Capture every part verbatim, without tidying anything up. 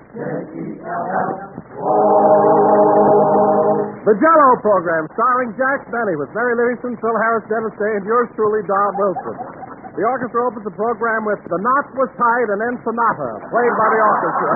The Jell-O program, starring Jack Benny with Mary Livingston, Phil Harris, Dennis Day, and yours truly, Don Wilson. The orchestra opens the program with The Knot Was Tied and then Sonata, played by the orchestra.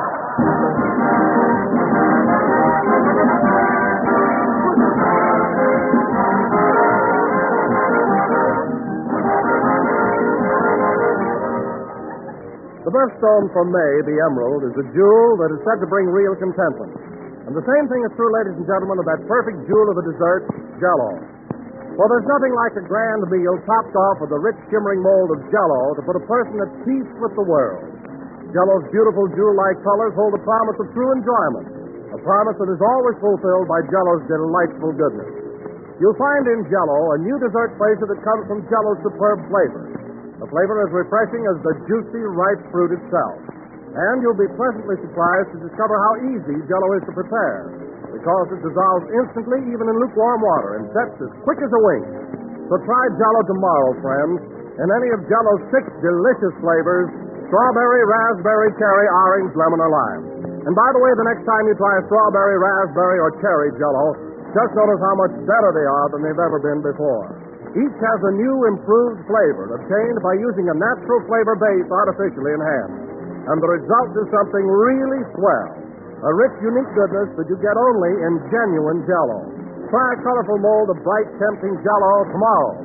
The birthstone from May, the emerald, is a jewel that is said to bring real contentment. And the same thing is true, ladies and gentlemen, of that perfect jewel of a dessert, Jell-O. For there's nothing like a grand meal topped off with the rich, shimmering mold of Jell-O to put a person at peace with the world. Jell-O's beautiful jewel-like colors hold the promise of true enjoyment, a promise that is always fulfilled by Jell-O's delightful goodness. You'll find in Jell-O a new dessert flavor that comes from Jell-O's superb flavor. A flavor as refreshing as the juicy, ripe fruit itself. And you'll be pleasantly surprised to discover how easy Jell-O is to prepare, because it dissolves instantly even in lukewarm water and sets as quick as a wink. So try Jell-O tomorrow, friends, in any of Jell-O's six delicious flavors: strawberry, raspberry, cherry, orange, lemon, or lime. And by the way, the next time you try a strawberry, raspberry, or cherry Jell-O, just notice how much better they are than they've ever been before. Each has a new, improved flavor obtained by using a natural flavor base artificially enhanced. And the result is something really swell. A rich, unique goodness that you get only in genuine Jell-O. Try a colorful mold of bright, tempting Jell-O tomorrow.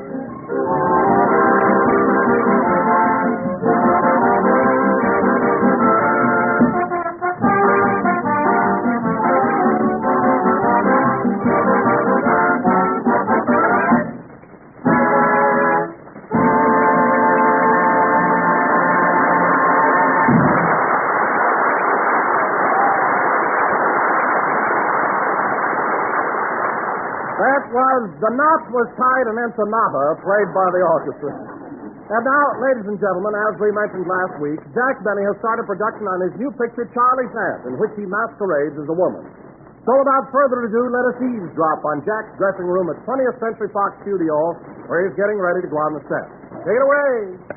That was The Knot Was Tied and then Sonata, played by the orchestra. And now, ladies and gentlemen, as we mentioned last week, Jack Benny has started production on his new picture, Charlie's Aunt, in which he masquerades as a woman. So without further ado, let us eavesdrop on Jack's dressing room at twentieth Century Fox Studio, where he's getting ready to go on the set. Take it away.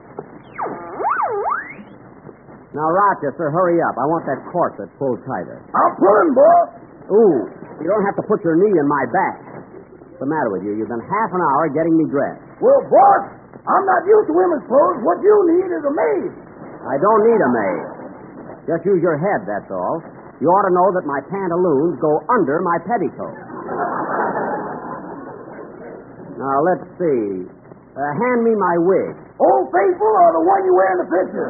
Now, Rochester, hurry up. I want that corset pulled tighter. I'm pulling, boss. Ooh, you don't have to put your knee in my back. What's the matter with you? You've been half an hour getting me dressed. Well, boss, I'm not used to women's clothes. What you need is a maid. I don't need a maid. Just use your head, that's all. You ought to know that my pantaloons go under my petticoat. Now, let's see. Uh, hand me my wig. Old Faithful or the one you wear in the picture?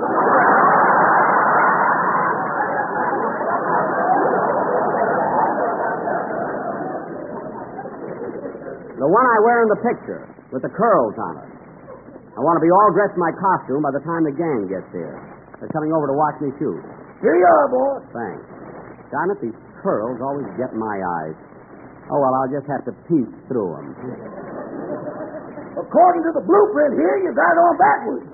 The one I wear in the picture, with the curls on it. I want to be all dressed in my costume by the time the gang gets here. They're coming over to watch me shoot. Here you are, boss. Thanks. Darn it, these curls always get in my eyes. Oh, well, I'll just have to peek through them. According to the blueprint here, you got it on backwards.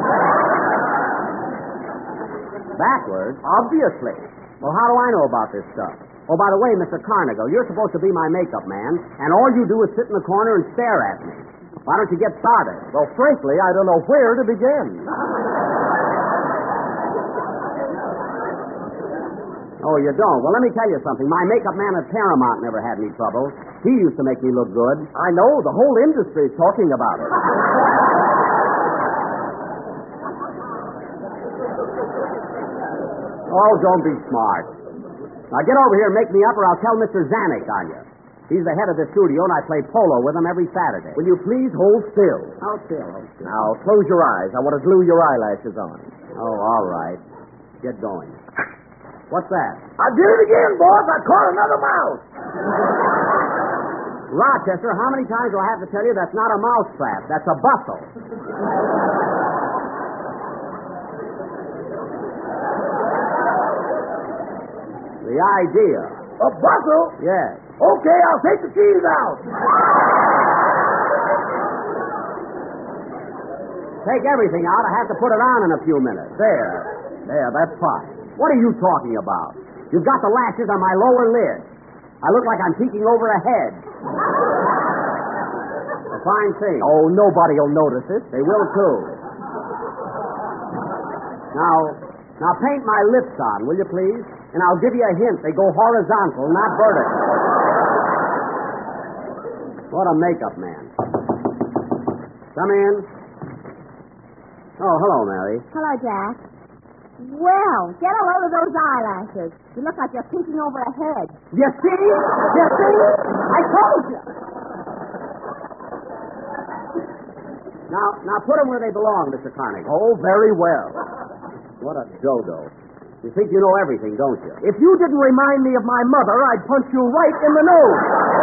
Backwards? Obviously. Well, how do I know about this stuff? Oh, by the way, Mister Carnagle, you're supposed to be my makeup man, and all you do is sit in the corner and stare at me. Why don't you get started? Well, frankly, I don't know where to begin. Oh, you don't? Well, let me tell you something. My makeup man at Paramount never had any trouble. He used to make me look good. I know. The whole industry is talking about it. Oh, don't be smart. Now get over here and make me up, or I'll tell Mister Zanuck on you. He's the head of the studio, and I play polo with him every Saturday. Will you please hold still? Hold still, hold still. Now, close your eyes. I want to glue your eyelashes on. Oh, all right. Get going. What's that? I did it again, boss. I caught another mouse. Rochester, how many times do I have to tell you that's not a mouse trap? That's a bustle. The idea. A bustle? Yes. Okay, I'll take the keys out. Take everything out. I have to put it on in a few minutes. There. There, that's fine. What are you talking about? You've got the lashes on my lower lid. I look like I'm peeking over a head. A fine thing. Oh, nobody will notice it. They will, too. Now, Now paint my lips on, will you please? And I'll give you a hint. They go horizontal, not vertical. What a makeup man. Come in. Oh, hello, Mary. Hello, Jack. Well, get a load of those eyelashes. You look like you're peeking over a hedge. You see? You see? I told you. Now, now put them where they belong, Mister Carnegie. Oh, very well. What a dodo. You think you know everything, don't you? If you didn't remind me of my mother, I'd punch you right in the nose.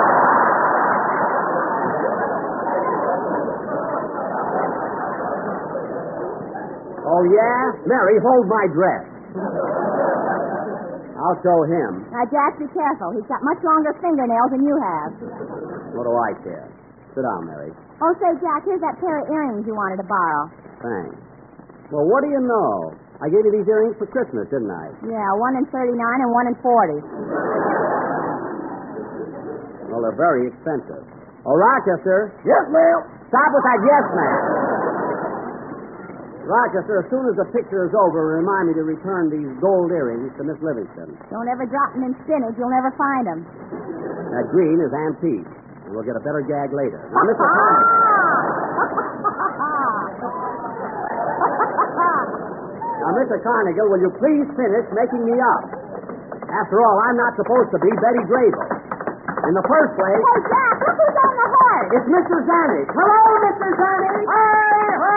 Oh, yeah? Mary, hold my dress. I'll show him. Now, Jack, be careful. He's got much longer fingernails than you have. What do I care? Sit down, Mary. Oh, say, Jack, here's that pair of earrings you wanted to borrow. Thanks. Well, what do you know? I gave you these earrings for Christmas, didn't I? Yeah, one in thirty-nine and one in forty. Well, they're very expensive. Oh, Rochester. Yes, ma'am. Stop with that yes, man. Rochester, as soon as the picture is over, remind me to return these gold earrings to Miss Livingston. Don't ever drop them in spinach. You'll never find them. That green is antique, and we'll get a better gag later. Now, Mister Carnegie. Now, Mister Carnegie, will you please finish making me up? After all, I'm not supposed to be Betty Grable. In the first place... Hey, Jack, look who's on the horse. It's Mister Zanuck. Hello, Mister Zanuck. Hi-ho,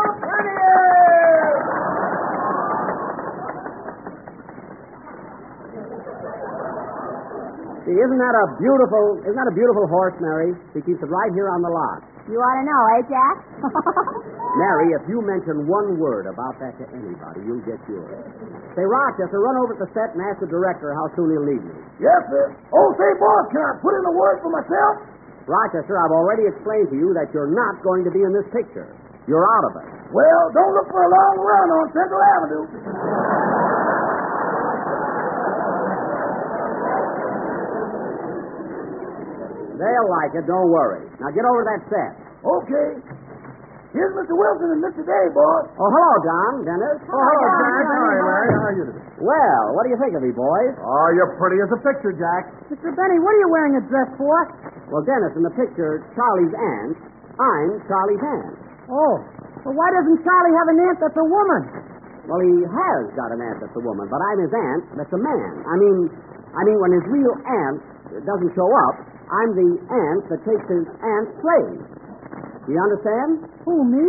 See, isn't that a beautiful, isn't that a beautiful horse, Mary? He keeps it right here on the lot. You ought to know, eh, Jack? Mary, if you mention one word about that to anybody, you'll get yours. Say, Rochester, run over to the set and ask the director how soon he'll leave me. Yes, sir. Oh, say, boss, can I put in a word for myself? Rochester, I've already explained to you that you're not going to be in this picture. You're out of it. Well, don't look for a long run on Central Avenue. They'll like it, don't worry. Now get over to that set. Okay. Here's Mister Wilson and Mister Day, boss. Oh, hello, Don, Dennis. Oh, hello, Jack. How are you, Larry? How are you today? Well, what do you think of me, boys? Oh, you're pretty as a picture, Jack. Mister Benny, what are you wearing a dress for? Well, Dennis, in the picture, Charlie's aunt, I'm Charlie's aunt. Oh, well, why doesn't Charlie have an aunt that's a woman? Well, he has got an aunt that's a woman, but I'm his aunt that's a man. I mean, I mean, when his real aunt doesn't show up, I'm the aunt that takes his aunt's place. Do you understand? Who, me?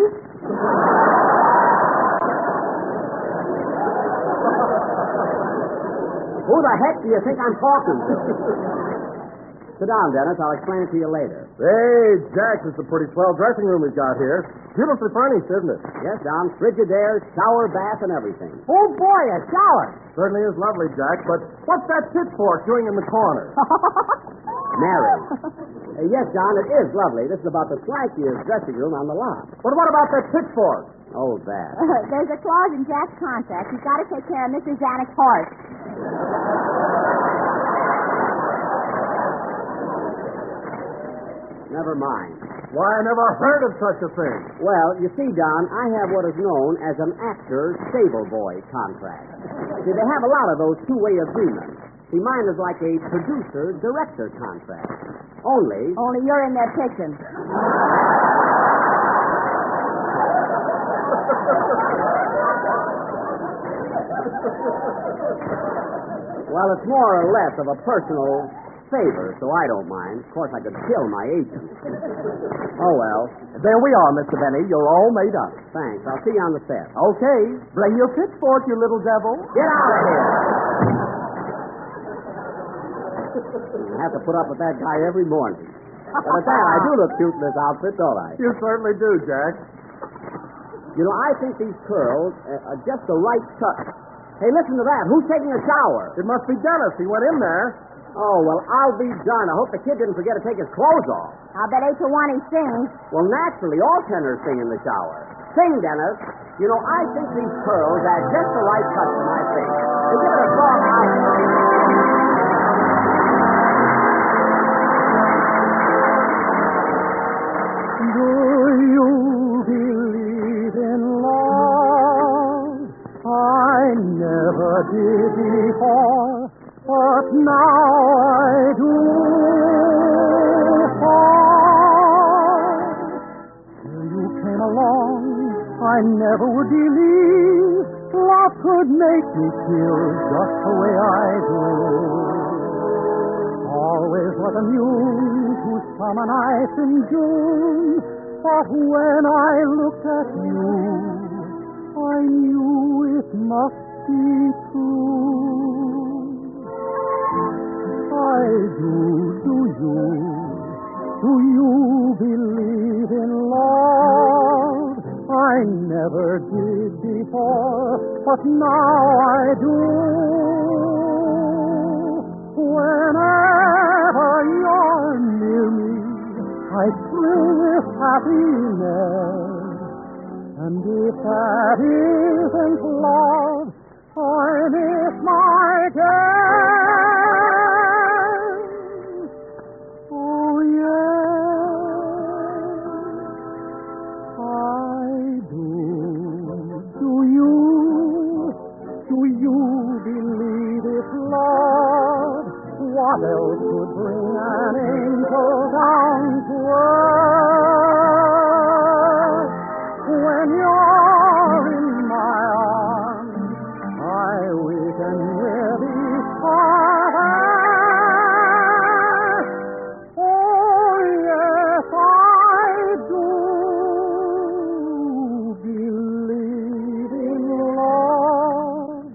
Who the heck do you think I'm talking to? Sit down, Dennis. I'll explain it to you later. Hey, Jack, this is a pretty swell dressing room we've got here. Beautifully furnished, isn't it? Yes, Don. Frigidaire, shower, bath, and everything. Oh, boy, a shower. Certainly is lovely, Jack, but what's that pitchfork doing in the corner? Mary. Uh, yes, John, it is lovely. This is about the swankiest dressing room on the lot. But what about that pitchfork? Oh, that. There's a clause in Jack's contract. He's got to take care of Mister Zanuck's horse. Never mind. Why, I never heard of such a thing. Well, you see, Don, I have what is known as an actor stable boy contract. See, they have a lot of those two-way agreements. See, mine is like a producer-director contract. Only... Only you're in there pitching. Well, it's more or less of a personal favor, so I don't mind. Of course, I could kill my agent. Oh, well. There we are, Mister Benny. You're all made up. Thanks. I'll see you on the set. Okay. Bring your pitchfork, you little devil. Get out of here. I have to put up with that guy every morning. But at that, I do look cute in this outfit, don't I? You certainly do, Jack. You know, I think these curls uh, are just the right touch. Hey, listen to that. Who's taking a shower? It must be Dennis. He went in there. Oh, well, I'll be darned. I hope the kid didn't forget to take his clothes off. I'll bet eight to one he sings. Well, naturally, all tenors sing in the shower. Sing, Dennis. You know, I think these curls add just the right touch to my face. Hey, give it a call now. Do you believe in love? I make me feel just the way I do. Always was immune to summer nights in June, but when I looked at you, I knew it must be true. I do, do you, do you believe in love? I never did before, but now I do. Whenever you're near me, I thrill with happiness. And if that isn't love, I miss my guess. Oh, yes, I do. Do you, do you believe it's love? What else could bring an angel down to earth? When you're in my arms, I weaken with each part. Oh, yes, I do believe in love.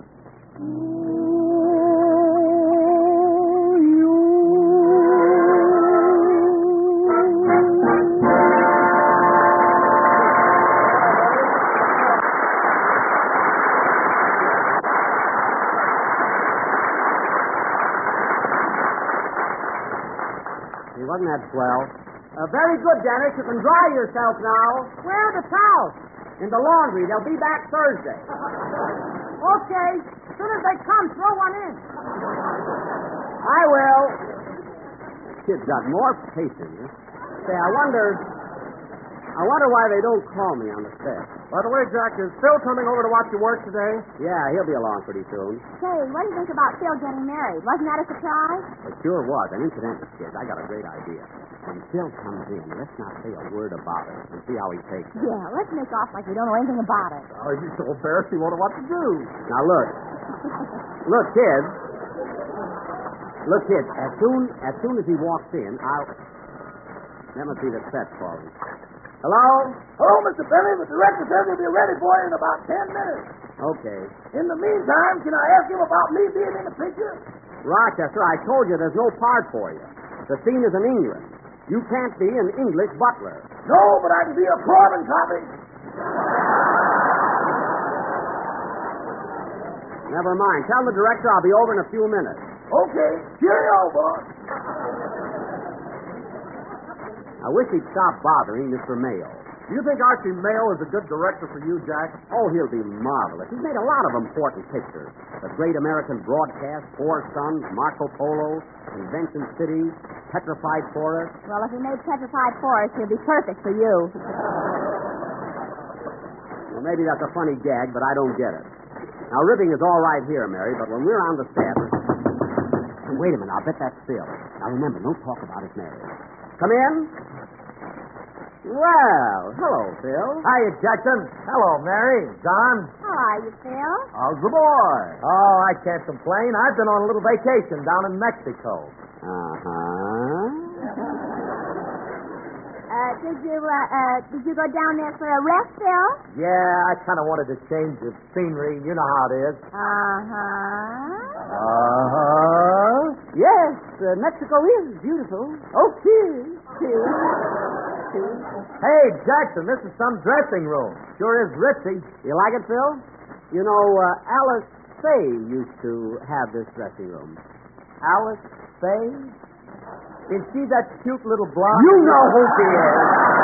Wasn't that swell? Uh, very good, Dennis. You can dry yourself now. Where are the towels? In the laundry. They'll be back Thursday. Okay. As soon as they come, throw one in. I will. Kid's got more patience. Say, I wonder... I wonder why they don't call me on the set. By the way, Jack, is Phil coming over to watch you work today? Yeah, he'll be along pretty soon. Say, what do you think about Phil getting married? Wasn't that a surprise? It sure was. And incidentally, kids, I got a great idea. When Phil comes in, let's not say a word about it and see how he takes it. Yeah, let's make off like we don't know anything about it. Oh, he's so embarrassed he won't know what to do. Now, look. Look, kids. Look, kids, as soon as soon as he walks in, I'll... Let me see the set calling. Hello? Hello, Mister Billy. The director says he'll be ready for you in about ten minutes. Okay. In the meantime, can I ask him about me being in the picture? Rochester, I told you there's no part for you. The scene is in England. You can't be an English butler. No, but I can be a carbon copy. Never mind. Tell the director I'll be over in a few minutes. Okay. Cheerio, boss. I wish he'd stop bothering Mister Mayo. Do you think Archie Mayo is a good director for you, Jack? Oh, he'll be marvelous. He's made a lot of important pictures. The Great American Broadcast, Four Sons, Marco Polo, Convention City, Petrified Forest. Well, if he made Petrified Forest, he'll be perfect for you. Well, maybe that's a funny gag, but I don't get it. Now, ribbing is all right here, Mary, but when we're on the set... Wait a minute, I'll bet that's Phil. Now, remember, don't talk about his marriage. Come in. Well, hello, Phil. Hiya, Jackson. Hello, Mary. Don. How are you, Phil? How's the boy? Oh, I can't complain. I've been on a little vacation down in Mexico. Uh-huh. Uh, did you, uh, uh, did you go down there for a rest, Phil? Yeah, I kind of wanted to change the scenery. You know how it is. Uh-huh. Uh-huh. Yes, uh, Mexico is beautiful. Oh, cheers. Cheers. Cheers. Hey, Jackson, this is some dressing room. Sure is ritzy. You like it, Phil? You know, uh, Alice Faye used to have this dressing room. Alice Faye? Is she that cute little blonde? You know who she is.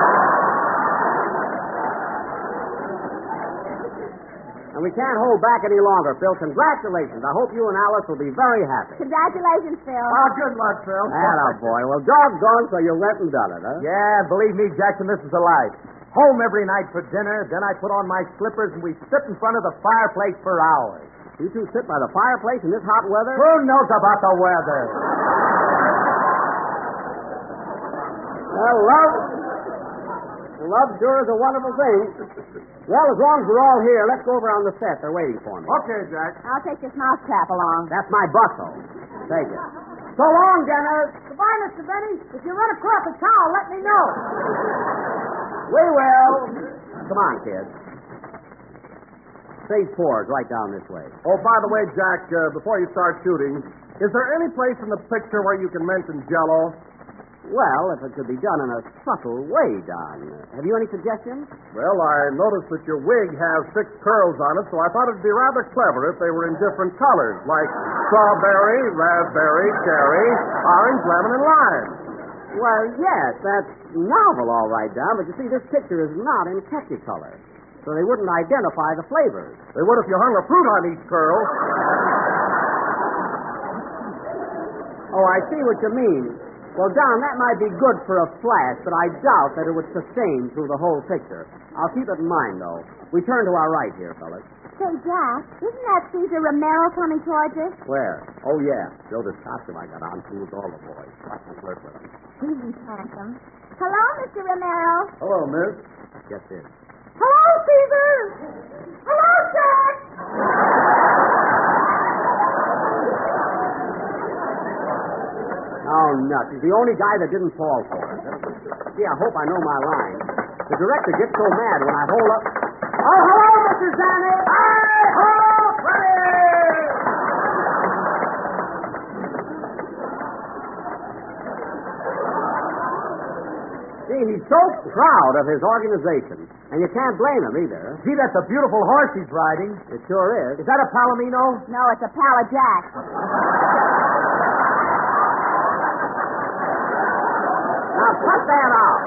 And we can't hold back any longer, Phil. Congratulations. I hope you and Alice will be very happy. Congratulations, Phil. Oh, good luck, Phil. Atta boy. Well, doggone, so you went and done it, huh? Yeah, believe me, Jackson, this is a life. Home every night for dinner, then I put on my slippers and we sit in front of the fireplace for hours. You two sit by the fireplace in this hot weather? Who knows about the weather? Well, love, Love sure is a wonderful thing. Well, as long as we're all here, let's go over on the set. They're waiting for me. Okay, Jack. I'll take this mousetrap along. That's my bustle. Take it. So long, Dennis. Goodbye, Mister Benny. If you run across a cow, let me know. We will. Come on, kids. Stage four is right down this way. Oh, by the way, Jack, uh, before you start shooting, is there any place in the picture where you can mention Jell-O? Well, if it could be done in a subtle way, Don. Have you any suggestions? Well, I noticed that your wig has six curls on it, so I thought it'd be rather clever if they were in different colors, like strawberry, raspberry, cherry, orange, lemon, and lime. Well, yes, that's novel, all right, Don, but you see, this picture is not in Technicolor, so they wouldn't identify the flavors. They would if you hung a fruit on each curl. Oh, I see what you mean. Well, Don, that might be good for a flash, but I doubt that it would sustain through the whole picture. I'll keep it in mind, though. We turn to our right here, fellas. Say, Jack, isn't that Caesar Romero coming towards us? Where? Oh, yeah. Show this costume I got on fools all the boys. Watch me flirt with them. He's handsome. Hello, Mister Romero. Hello, miss. Get this. Hello, Caesar. Hello, Jack. Oh, nuts. He's the only guy that didn't fall for it. Gee, I hope I know my line. The director gets so mad when I hold up. Oh, hello, Mister Zanny. Hi, ho, Freddie! See, he's so proud of his organization. And you can't blame him either. Gee, that's a beautiful horse he's riding. It sure is. Is that a Palomino? No, it's a pal of Jack. Now, cut that out.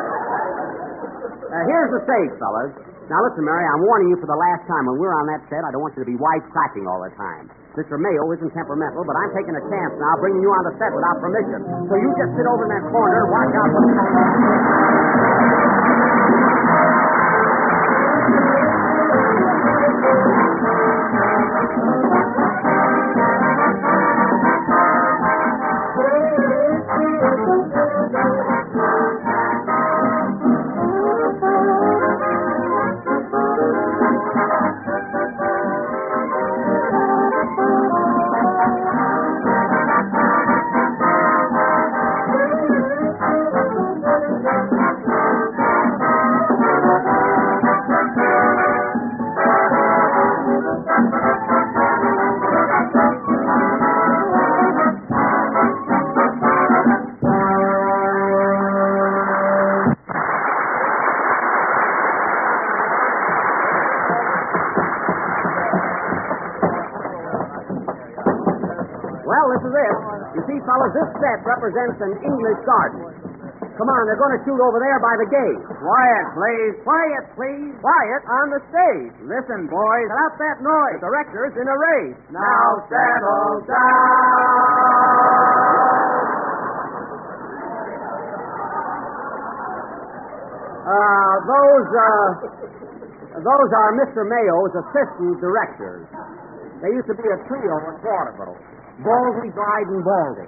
Uh, here's the stage, fellas. Now, listen, Mary, I'm warning you for the last time. When we're on that set, I don't want you to be wisecracking all the time. Mister Mayo isn't temperamental, but I'm taking a chance now bringing you on the set without permission. So you just sit over in that corner and watch out for the fellas, this set represents an English garden. Come on, they're going to shoot over there by the gate. Quiet, please. Quiet, please. Quiet on the stage. Listen, boys. Cut out that noise. The director's in a race. Now settle down. Uh, those, uh, those are Mister Mayo's assistant directors. They used to be a trio at Waterville. Baldy, Bride, and Baldy.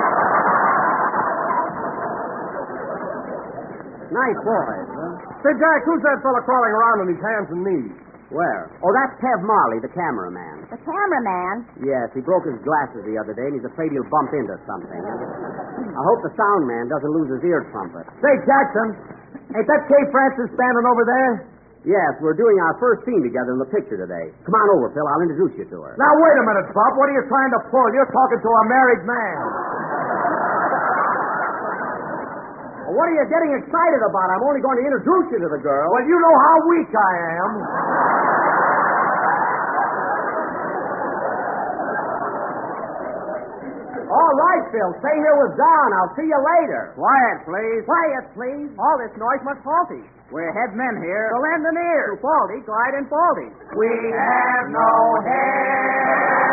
Nice boys, huh? Say, Jack, who's that fella crawling around on his hands and knees? Where? Oh, that's Tev Marley, the cameraman. The cameraman? Yes, he broke his glasses the other day, and he's afraid he'll bump into something. I hope the sound man doesn't lose his ear trumpet. Say, Jackson, ain't that Kay Francis standing over there? Yes, we're doing our first scene together in the picture today. Come on over, Phil. I'll introduce you to her. Now, wait a minute, Bob. What are you trying to pull? You're talking to a married man. Well, what are you getting excited about? I'm only going to introduce you to the girl. Well, you know how weak I am. All right, Phil. Stay here with Don. I'll see you later. Quiet, please. Quiet, please. All this noise must faulty. We're head men here. To lend an ear. To Baldy, Glide, and Baldy. We have no hair.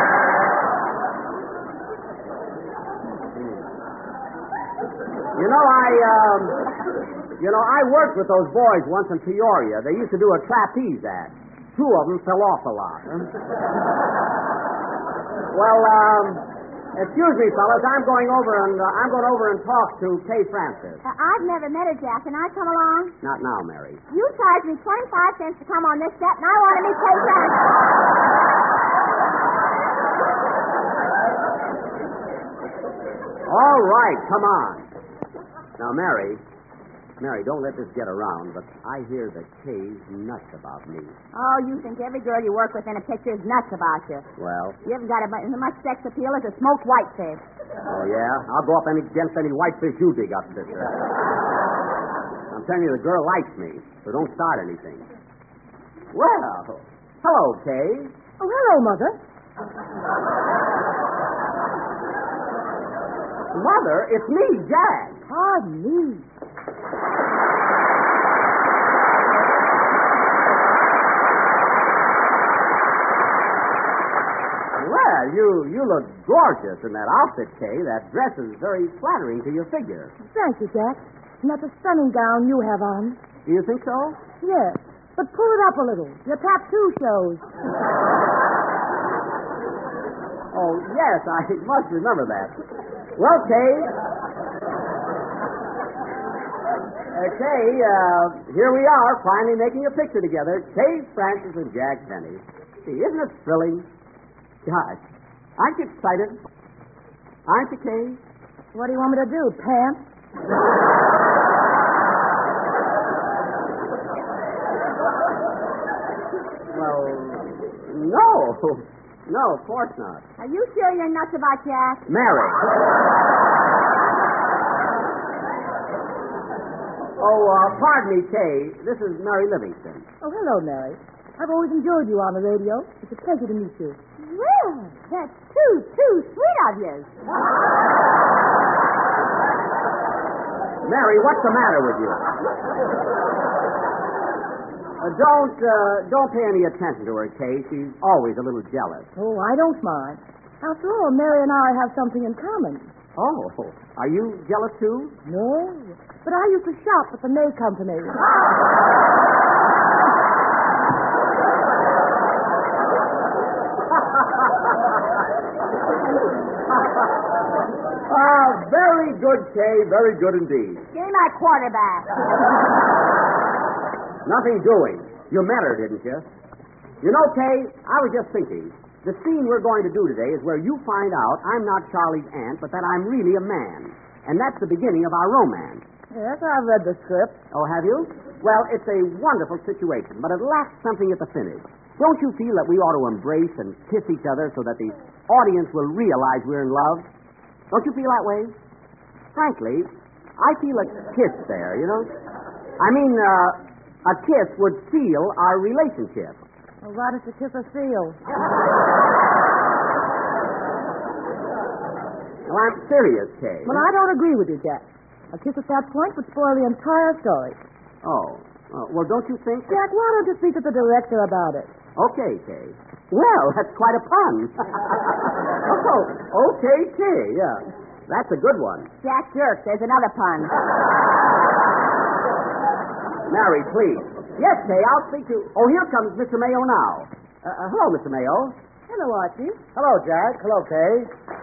You know, I, um, you know, I worked with those boys once in Peoria. They used to do a trapeze act. Two of them fell off a lot. Huh? Well, um, Excuse me, fellas. I'm going over and uh, I'm going over and talk to Kay Francis. Uh, I've never met her, Jack. Can I come along? Not now, Mary. You charged me twenty-five cents to come on this set, and I want to meet Kay Francis. All right, come on. Now, Mary, Mary, don't let this get around, but I hear that Kay's nuts about me. Oh, you think every girl you work with in a picture is nuts about you. Well, You haven't got as much sex appeal as a smoked whitefish. oh, yeah? I'll go up any, against any whitefish you dig up, sister. I'm telling you, the girl likes me, so don't start anything. Well, hello, Kay. Oh, hello, Mother. Mother, it's me, Jack. Pardon me. Well, you you look gorgeous in that outfit, Kay. That dress is very flattering to your figure. Thank you, Jack. And that's a stunning gown you have on. Do you think so? Yes. But pull it up a little. Your tattoo shows. Oh, yes, I must remember that. Well, Kay. Uh, Kay, uh, here we are, finally making a picture together. Kay Francis and Jack Benny. See, isn't it thrilling? Gosh, aren't you excited? Aren't you, Kay? What do you want me to do, pants? Well, no. No, of course not. Are you sure you're nuts about Jack? Mary. Oh, uh, pardon me, Kay. This is Mary Livingston. Oh, hello, Mary. I've always enjoyed you on the radio. It's a pleasure to meet you. Well, that's too, too sweet of you. Mary, what's the matter with you? Uh, don't, uh, don't pay any attention to her, Kay. She's always a little jealous. Oh, I don't mind. After all, Mary and I have something in common. Oh, are you jealous too? No, but I used to shop at the May Company. Ah, very good, Kay. Very good indeed. Give me my quarterback. Nothing doing. You met her, didn't you? You know, Kay, I was just thinking. The scene we're going to do today is where you find out I'm not Charlie's aunt, but that I'm really a man. And that's the beginning of our romance. Yes, I've read the script. Oh, have you? Well, it's a wonderful situation, but it lacks something at the finish. Don't you feel that we ought to embrace and kiss each other so that the audience will realize we're in love? Don't you feel that way? Frankly, I feel a kiss there, you know? I mean, uh, a kiss would seal our relationship. Well, why does the kisser seal? Well, I'm serious, Kay. Well, I don't agree with you, Jack. A kiss at that point would spoil the entire story. Oh. oh. Well, don't you think... Jack, why don't you speak to the director about it? Okay, Kay. Well, that's quite a pun. oh, okay, Kay, yeah. That's a good one. Jack jerk. There's another pun. Mary, please. Yes, Kay, I'll speak to... Oh, here comes Mister Mayo now. Uh, uh, hello, Mister Mayo. Hello, Archie. Hello, Jack. Hello, Kay.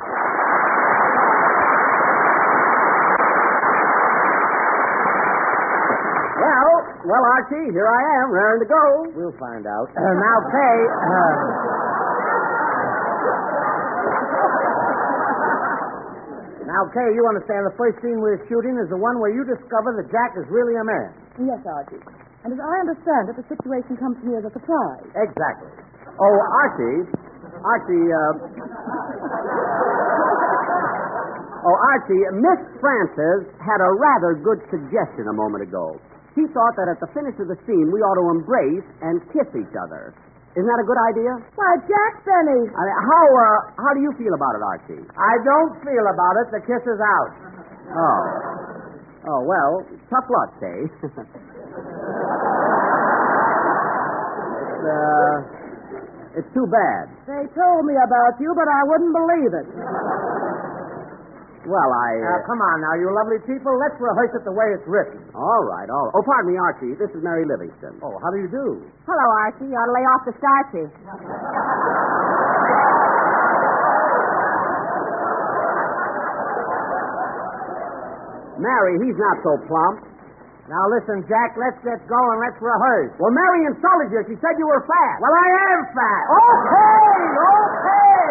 Well, well, Archie, here I am, raring to go. We'll find out. Uh, now, Kay... Uh... Now, Kay, you understand the first scene we're shooting is the one where you discover that Jack is really a man. Yes, Archie. And as I understand it, the situation comes to me as a surprise. Exactly. Oh, Archie. Archie, uh... Oh, Archie, Miss Francis had a rather good suggestion a moment ago. She thought that at the finish of the scene, we ought to embrace and kiss each other. Isn't that a good idea? Why, Jack Benny. I mean, how, uh, how do you feel about it, Archie? I don't feel about it. The kiss is out. Oh. Oh, well, tough luck, Kay. It's, uh, it's too bad. They told me about you, but I wouldn't believe it. Well, I... Uh... Now, come on now, you lovely people. Let's rehearse it the way it's written. All right, all right. Oh, pardon me, Archie. This is Mary Livingston. Oh, how do you do? Hello, Archie. You ought to lay off the starchy. Mary, he's not so plump. Now listen, Jack, let's get going. Let's rehearse. Well, Mary insulted you. She said you were fat. Well, I am fat. Okay, okay.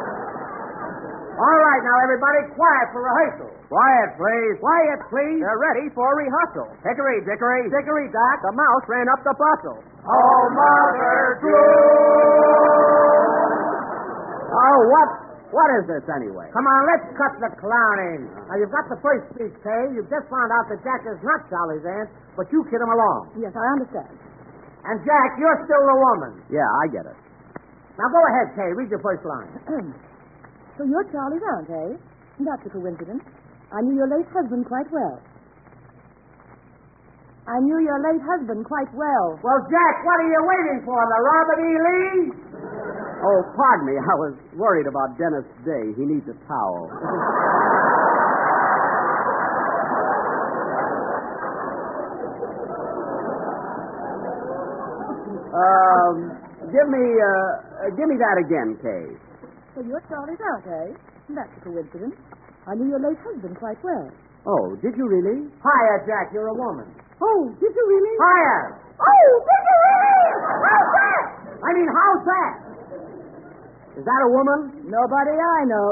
All right, now, everybody, quiet for rehearsal. Quiet, please. Quiet, please. They're ready for rehearsal. Hickory, dickory. Dickory, Doc. The mouse ran up the bustle. Oh, Mother June. Oh, what? What is this, anyway? Come on, let's cut the clowning. Now, you've got the first speech, Kay. You've just found out that Jack is not Charlie's aunt, but you kid him along. Yes, I understand. And, Jack, you're still the woman. Yeah, I get it. Now, go ahead, Kay. Read your first line. So you're Charlie's aunt, eh? That's a coincidence. I knew your late husband quite well. I knew your late husband quite well. Well, Jack, what are you waiting for? The Robert E. Lee? Oh, pardon me. I was worried about Dennis Day. He needs a towel. um, give me, uh, give me that again, Kay. So you're Charlie's aunt, eh? That's a coincidence. I knew your late husband quite well. Oh, did you really? Hiya, Jack. You're a woman. Oh, did you really? Hiya. Oh, did you really? How's that? I mean, how's that? Is that a woman? Nobody I know.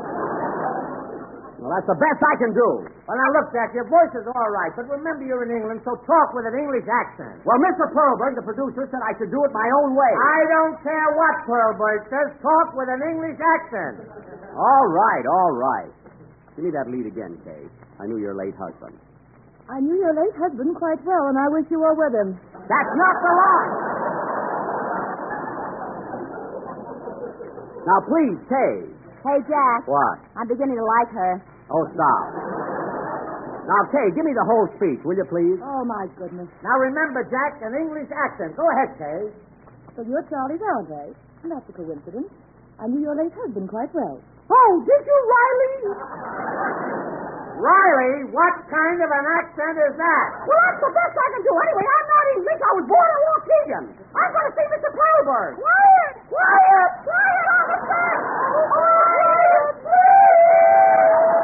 Well, that's the best I can do. Well, now, look, Jack, your voice is all right, but remember you're in England, so talk with an English accent. Well, Mister Pearlberg, the producer, said I should do it my own way. I don't care what Pearlberg says. Talk with an English accent. All right, all right. Give me that lead again, Kay. I knew your late husband. I knew your late husband quite well, and I wish you were with him. That's not the line. Now, please, Kay. Hey, Jack. What? I'm beginning to like her. Oh, stop. Now, Kay, give me the whole speech, will you, please? Oh, my goodness. Now, remember, Jack, an English accent. Go ahead, Kay. So you're Charlie's aunt, eh? That's a coincidence. I knew your late husband quite well. Oh, did you, Riley? Riley, what kind of an accent is that? Well, that's the best I can do. Anyway, I'm not English. I was born in Waukegan. I'm going to see Mister Pearlberg. Quiet! Quiet! Quiet on the set! Quiet, please!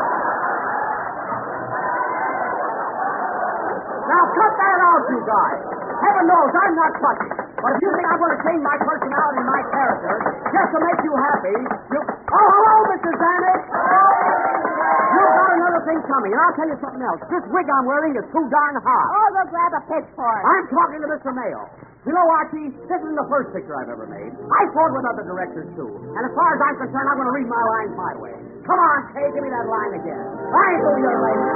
Now, cut that out, you guys. Heaven knows I'm not touchy. But if you think I'm going to change my personality and my character just to make you happy, you... Oh, hello, Mister Zanuck. You've got another thing coming, and I'll tell you something else. This wig I'm wearing is too darn hot. Oh, go grab a pitchfork. I'm talking to Mister Mayo. You know, Archie, this isn't the first picture I've ever made. I fought with other directors, too. And as far as I'm concerned, I'm going to read my lines my way. Come on, Kay, give me that line again. I know you're late.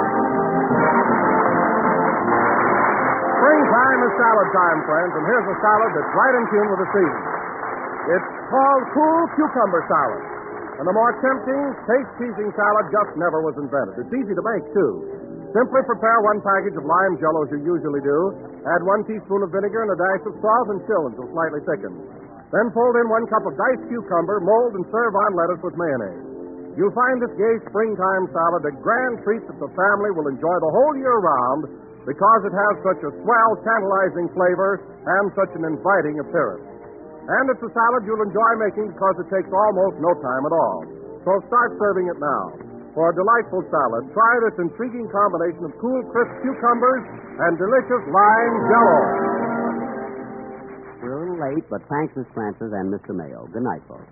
Springtime is salad time, friends, and here's a salad that's right in tune with the season. It's called Cool Cucumber Salad. And the more tempting, taste-teasing salad just never was invented. It's easy to make, too. Simply prepare one package of lime jello as you usually do. Add one teaspoon of vinegar and a dash of salt and chill until slightly thickened. Then fold in one cup of diced cucumber, mold, and serve on lettuce with mayonnaise. You'll find this gay springtime salad a grand treat that the family will enjoy the whole year round because it has such a swell, tantalizing flavor and such an inviting appearance. And it's a salad you'll enjoy making because it takes almost no time at all. So start serving it now. For a delightful salad, try this intriguing combination of cool, crisp cucumbers and delicious lime jello. We're a little late, but thanks, Miss Francis and Mister Mayo. Good night, folks.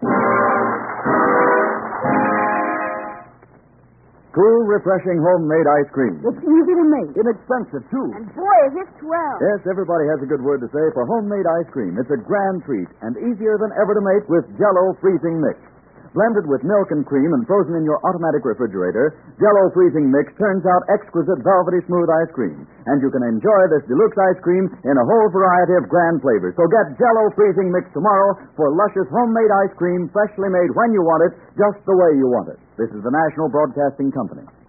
Cool, refreshing homemade ice cream. It's easy to make. Inexpensive, too. And boy, is it swell. Yes, everybody has a good word to say for homemade ice cream. It's a grand treat and easier than ever to make with Jell-O freezing mix. Blended with milk and cream and frozen in your automatic refrigerator, Jell-O freezing mix turns out exquisite, velvety smooth ice cream. And you can enjoy this deluxe ice cream in a whole variety of grand flavors. So get Jell-O freezing mix tomorrow for luscious homemade ice cream, freshly made when you want it, just the way you want it. This is the National Broadcasting Company.